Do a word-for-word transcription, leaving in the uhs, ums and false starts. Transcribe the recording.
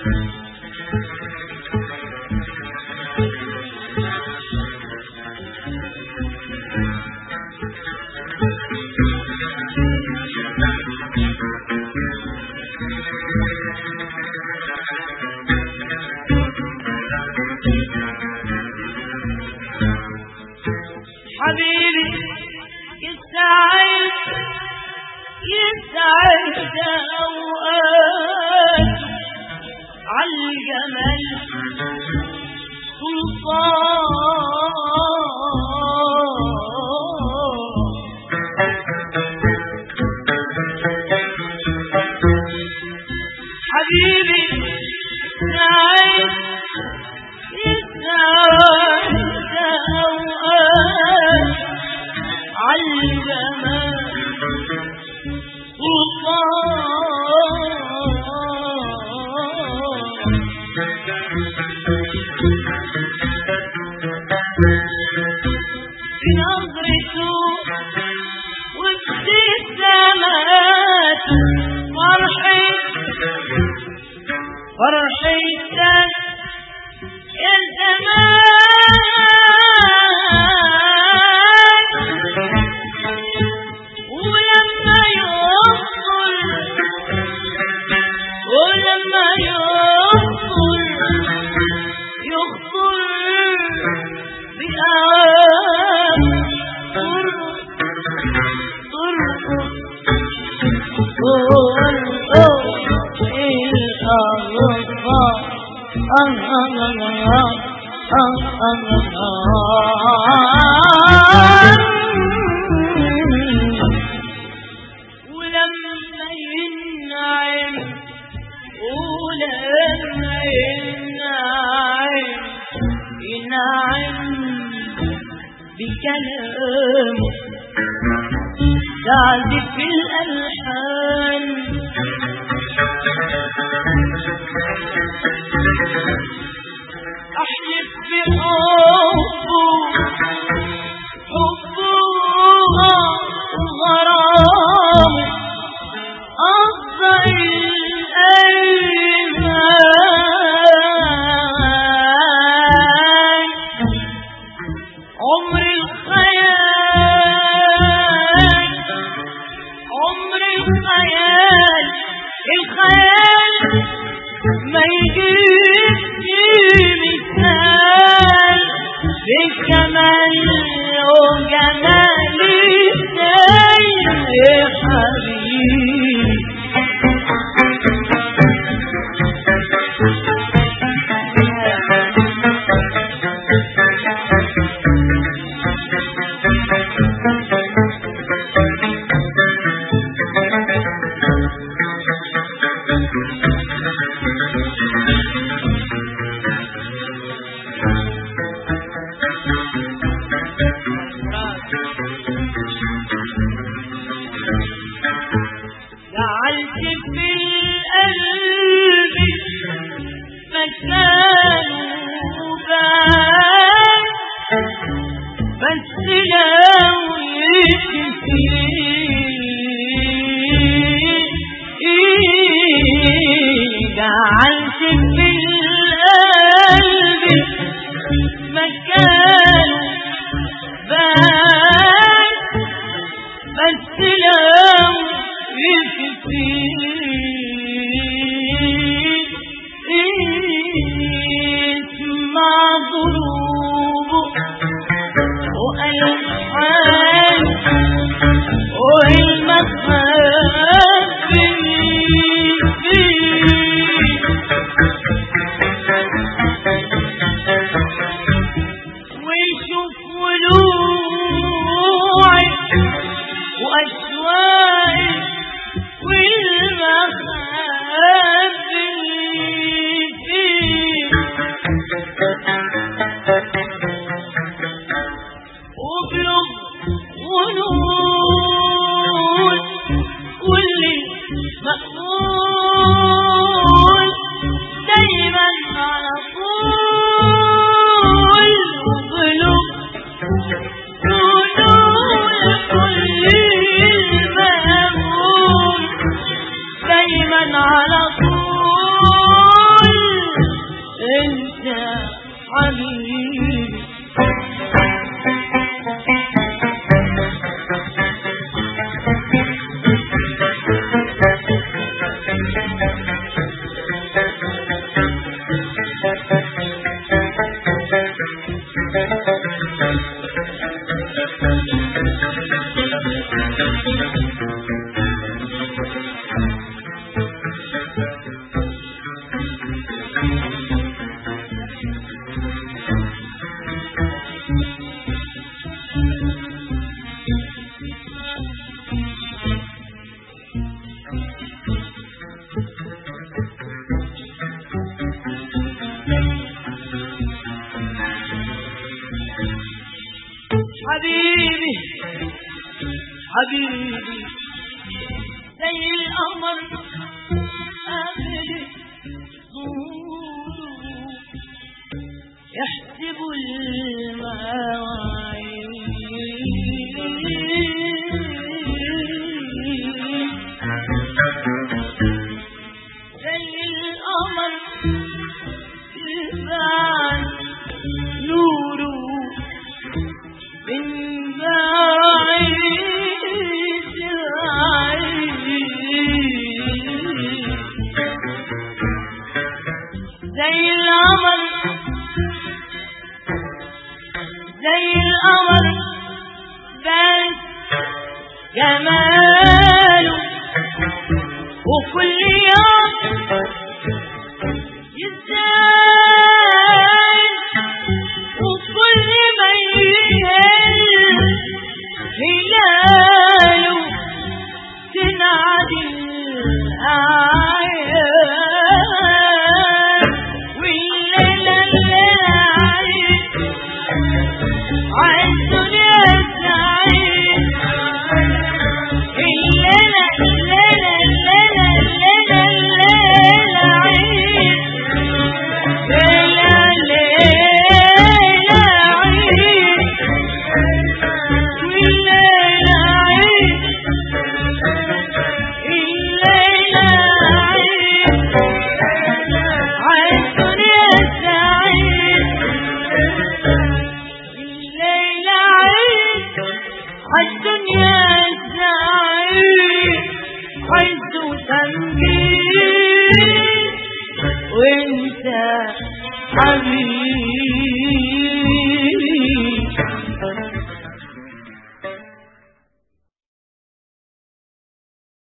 حبيبي يسعد يسعد أوقات عالجمال سلطان حبيبي يسعد يسعد أوقات عالجمال بنظرته وابتسامات فرحي فرحتك يا زمان ولما يوصل ولما يوصل يخطر بأوام ولما ينعم ولما ينعم ينعم بكلامه تعزف الألحان أحلف بحبه حبه وغرامه أفضل الأيمان عمر الخيال عمر الخيال الخيال ما يجيبش مثال بالجمال وجمال ازاي يا حبيبي حبيبي حبيبي حبيبي زي القمر قبل ظهوره يحسب المواعيد زي القمر يبان نوره من بعيد زي القمر زي القمر بس جماله وكل يوم يزداد وكل ما يهل هلاله تنعدي الأعياد والليلة الليلة عيد عالدنيا سعيد الليلة الليلة الليلة الليلة الليلة عيد ليلة ليلة عيد والليلة عيد الليلة عيد عالدنيا سعيد الليلة عيد عالدنيا سعيد عز وتمجيد وانت حبيبي